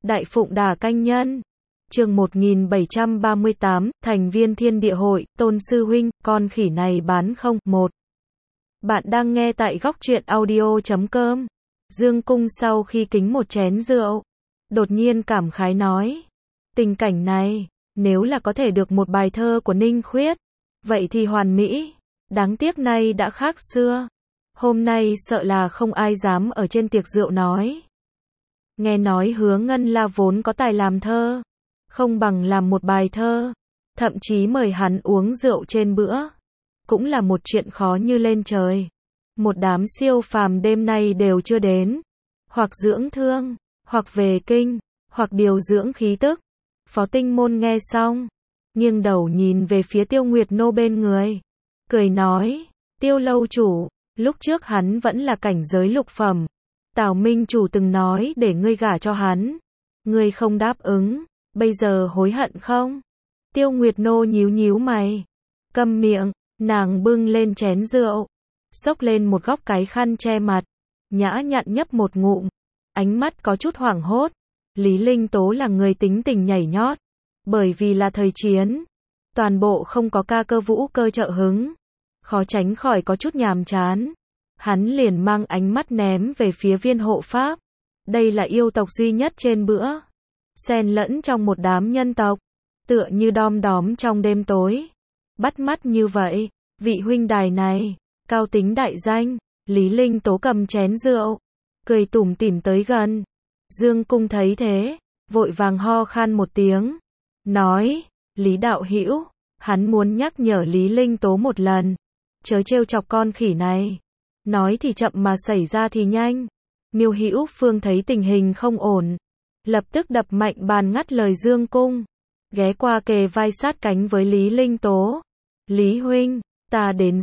Đại Phụng Đà Canh Nhân. Chương 1738, thành viên Thiên Địa Hội, Tôn sư huynh, con khỉ này bán không? 1. Bạn đang nghe tại góc truyện audio.com. Dương Cung sau khi kính một chén rượu, đột nhiên cảm khái nói, tình cảnh này, nếu là có thể được một bài thơ của Ninh Khuyết, vậy thì hoàn mỹ. Đáng tiếc nay đã khác xưa. Hôm nay sợ là không ai dám ở trên tiệc rượu nói. Nghe nói Hứa Ngân La vốn có tài làm thơ, không bằng làm một bài thơ, thậm chí mời hắn uống rượu trên bữa, cũng là một chuyện khó như lên trời. Một đám siêu phàm đêm nay đều chưa đến, hoặc dưỡng thương, hoặc về kinh, hoặc điều dưỡng khí tức. Phó Tinh Môn nghe xong, nghiêng đầu nhìn về phía Tiêu Nguyệt Nô bên người, cười nói, Tiêu lâu chủ, lúc trước hắn vẫn là cảnh giới lục phẩm, Tào Minh chủ từng nói để ngươi gả cho hắn, ngươi không đáp ứng, bây giờ hối hận không? Tiêu Nguyệt Nô nhíu nhíu mày, câm miệng. Nàng bưng lên chén rượu, xốc lên một góc cái khăn che mặt, nhã nhặn nhấp một ngụm, ánh mắt có chút hoảng hốt. Lý Linh Tố là người tính tình nhảy nhót, bởi vì là thời chiến, toàn bộ không có ca cơ vũ cơ trợ hứng, khó tránh khỏi có chút nhàm chán. Hắn liền mang ánh mắt ném về phía Viên hộ pháp. Đây là yêu tộc duy nhất trên bữa, xen lẫn trong một đám nhân tộc, tựa như đom đóm trong đêm tối. Bắt mắt như vậy, vị huynh đài này, cao tính đại danh. Lý Linh Tố cầm chén rượu, cười tủm tỉm tới gần. Dương Cung thấy thế, vội vàng ho khan một tiếng, nói, Lý đạo hữu, hắn muốn nhắc nhở Lý Linh Tố một lần, chớ trêu chọc con khỉ này. Nói thì chậm mà xảy ra thì nhanh. Miêu Hữu Phương thấy tình hình không ổn, lập tức đập mạnh bàn ngắt lời Dương Cung, ghé qua kề vai sát cánh với Lý Linh Tố. Lý huynh, ta đến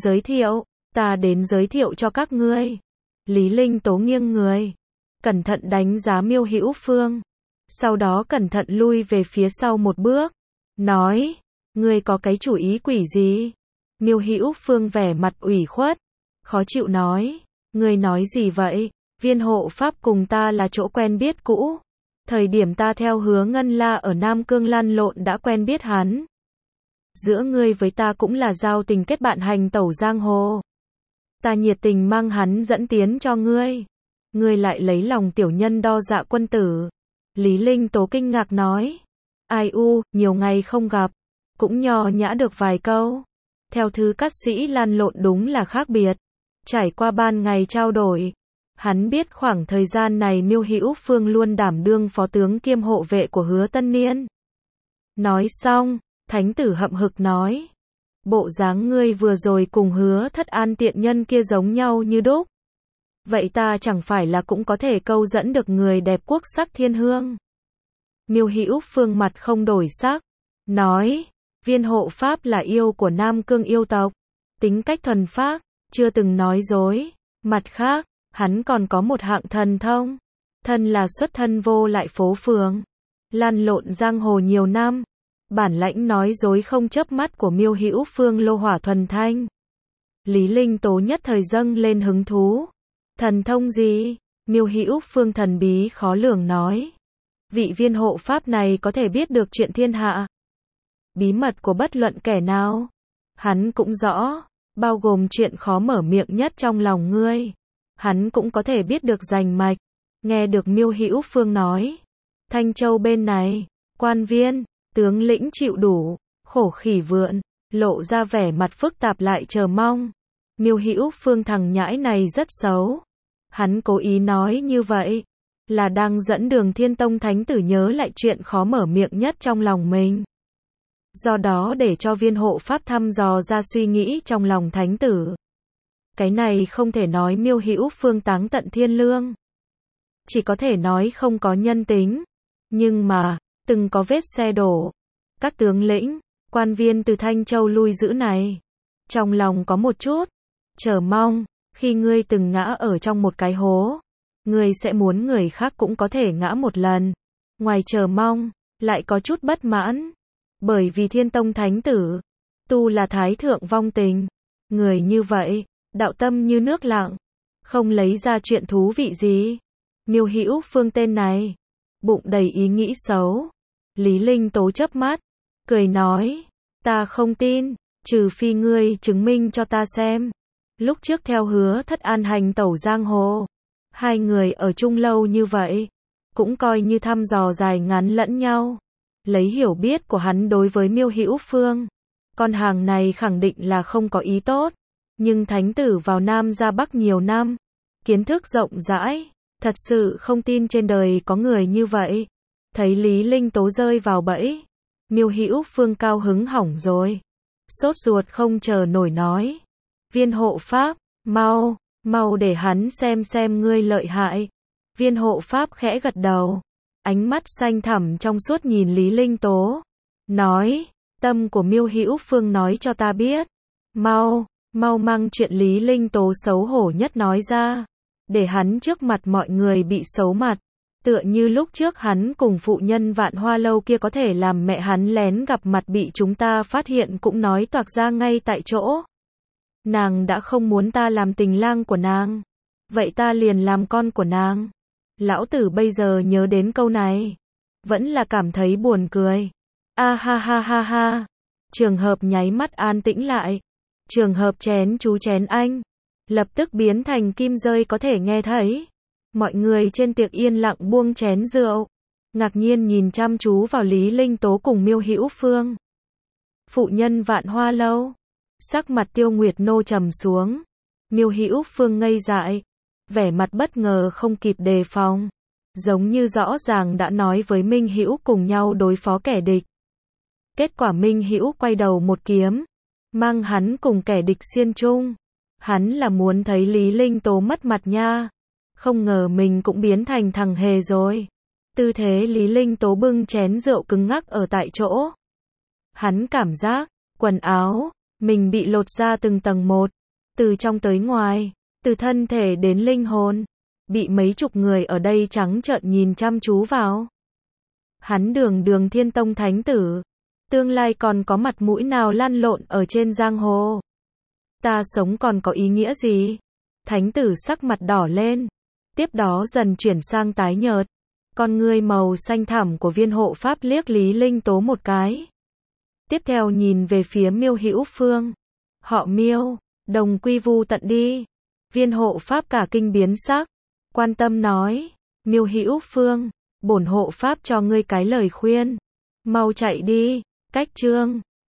giới thiệu cho các ngươi. Lý Linh Tố nghiêng người, cẩn thận đánh giá Miêu Hữu Phương, sau đó cẩn thận lui về phía sau một bước, nói, ngươi có cái chủ ý quỷ gì? Miêu Hữu Phương vẻ mặt ủy khuất, khó chịu nói, ngươi nói gì vậy? Viên hộ pháp cùng ta là chỗ quen biết cũ, thời điểm ta theo Hứa Ngân La ở Nam Cương lăn lộn đã quen biết hắn. Giữa ngươi với ta cũng là giao tình kết bạn hành tẩu giang hồ. Ta nhiệt tình mang hắn dẫn tiến cho ngươi. Ngươi lại lấy lòng tiểu nhân đo dạ quân tử. Lý Linh Tố kinh ngạc nói. Ai u, nhiều ngày không gặp, cũng nho nhã được vài câu. Theo thứ cát sĩ lan lộn đúng là khác biệt. Trải qua ban ngày trao đổi, hắn biết khoảng thời gian này Miêu Hữu Phương luôn đảm đương phó tướng kiêm hộ vệ của Hứa Tân Niên. Nói xong, thánh tử hậm hực nói, bộ dáng ngươi vừa rồi cùng Hứa Thất An tiện nhân kia giống nhau như đúc. Vậy ta chẳng phải là cũng có thể câu dẫn được người đẹp quốc sắc thiên hương? Miêu Hữu Phương mặt không đổi sắc, nói, Viên hộ pháp là yêu của Nam Cương yêu tộc, tính cách thuần phác, chưa từng nói dối. Mặt khác, hắn còn có một hạng thần thông, thân là xuất thân vô lại phố phường, lăn lộn giang hồ nhiều năm. Bản lãnh nói dối không chớp mắt của Miêu Hữu Phương lô hỏa thuần thanh. Lý Linh Tố nhất thời dâng lên hứng thú. Thần thông gì? Miêu Hữu Phương thần bí khó lường nói. Vị viên hộ pháp này có thể biết được chuyện thiên hạ, bí mật của bất luận kẻ nào. Hắn cũng rõ, bao gồm chuyện khó mở miệng nhất trong lòng ngươi. Hắn cũng có thể biết được rành mạch. Nghe được Miêu Hữu Phương nói, Thanh Châu bên này, quan viên, tướng lĩnh chịu đủ, khổ khỉ vượn, lộ ra vẻ mặt phức tạp lại chờ mong. Miêu Hữu Phương thằng nhãi này rất xấu. Hắn cố ý nói như vậy, là đang dẫn đường Thiên Tông Thánh tử nhớ lại chuyện khó mở miệng nhất trong lòng mình. Do đó để cho viên hộ pháp thăm dò ra suy nghĩ trong lòng Thánh tử. Cái này không thể nói Miêu Hữu Phương táng tận thiên lương, chỉ có thể nói không có nhân tính. Nhưng mà, từng có vết xe đổ. Các tướng lĩnh, quan viên từ Thanh Châu lui giữ này, trong lòng có một chút chờ mong. Khi ngươi từng ngã ở trong một cái hố, ngươi sẽ muốn người khác cũng có thể ngã một lần. Ngoài chờ mong, lại có chút bất mãn. Bởi vì Thiên Tông Thánh tử, tu là thái thượng vong tình. Người như vậy, đạo tâm như nước lặng, không lấy ra chuyện thú vị gì. Miêu Hữu Phương tên này, bụng đầy ý nghĩ xấu. Lý Linh Tố chớp mắt, cười nói, ta không tin, trừ phi ngươi chứng minh cho ta xem. Lúc trước theo Hứa Thất An hành tẩu giang hồ, hai người ở chung lâu như vậy, cũng coi như thăm dò dài ngắn lẫn nhau. Lấy hiểu biết của hắn đối với Miêu Hữu Phương, con hàng này khẳng định là không có ý tốt. Nhưng thánh tử vào Nam ra Bắc nhiều năm, kiến thức rộng rãi, thật sự không tin trên đời có người như vậy. Thấy Lý Linh Tố rơi vào bẫy, Miêu Hữu Phương cao hứng hỏng rồi, sốt ruột không chờ nổi nói, viên hộ pháp, mau để hắn xem ngươi lợi hại. Viên hộ pháp khẽ gật đầu, ánh mắt xanh thẳm trong suốt nhìn Lý Linh Tố, nói, tâm của Miêu Hữu Phương nói cho ta biết, mau mang chuyện Lý Linh Tố xấu hổ nhất nói ra, để hắn trước mặt mọi người bị xấu mặt, tựa như lúc trước hắn cùng phụ nhân Vạn Hoa Lâu kia có thể làm mẹ hắn lén gặp mặt bị chúng ta phát hiện cũng nói toạc ra ngay tại chỗ. Nàng đã không muốn ta làm tình lang của nàng, vậy ta liền làm con của nàng. Lão tử bây giờ nhớ đến câu này, vẫn là cảm thấy buồn cười. A ha ha ha ha. Trường hợp nháy mắt an tĩnh lại. Trường hợp chén chú chén anh, lập tức biến thành kim rơi có thể nghe thấy. Mọi người trên tiệc yên lặng buông chén rượu, ngạc nhiên nhìn chăm chú vào Lý Linh Tố cùng Miêu Hữu Phương. Phụ nhân Vạn Hoa Lâu, sắc mặt Tiêu Nguyệt Nô trầm xuống. Miêu Hữu Phương ngây dại, vẻ mặt bất ngờ không kịp đề phòng, giống như rõ ràng đã nói với Minh Hữu cùng nhau đối phó kẻ địch. Kết quả Minh Hữu quay đầu một kiếm, mang hắn cùng kẻ địch xiên chung. Hắn là muốn thấy Lý Linh Tố mất mặt nha. Không ngờ mình cũng biến thành thằng hề rồi. Tư thế Lý Linh Tố bưng chén rượu cứng ngắc ở tại chỗ. Hắn cảm giác, quần áo, mình bị lột ra từng tầng một, từ trong tới ngoài, từ thân thể đến linh hồn, bị mấy chục người ở đây trắng trợn nhìn chăm chú vào. Hắn Đường Thiên Tông thánh tử, tương lai còn có mặt mũi nào lăn lộn ở trên giang hồ. Ta sống còn có ý nghĩa gì? Thánh tử sắc mặt đỏ lên, tiếp đó dần chuyển sang tái nhợt. Con ngươi màu xanh thẳm của viên hộ pháp liếc Lý Linh Tố một cái. Tiếp theo nhìn về phía Miêu Hữu Phương. Họ Miêu, đồng quy vu tận đi. Viên hộ pháp cả kinh biến sắc, quan tâm nói, Miêu Hữu Phương, bổn hộ pháp cho ngươi cái lời khuyên. Mau chạy đi, cách chương.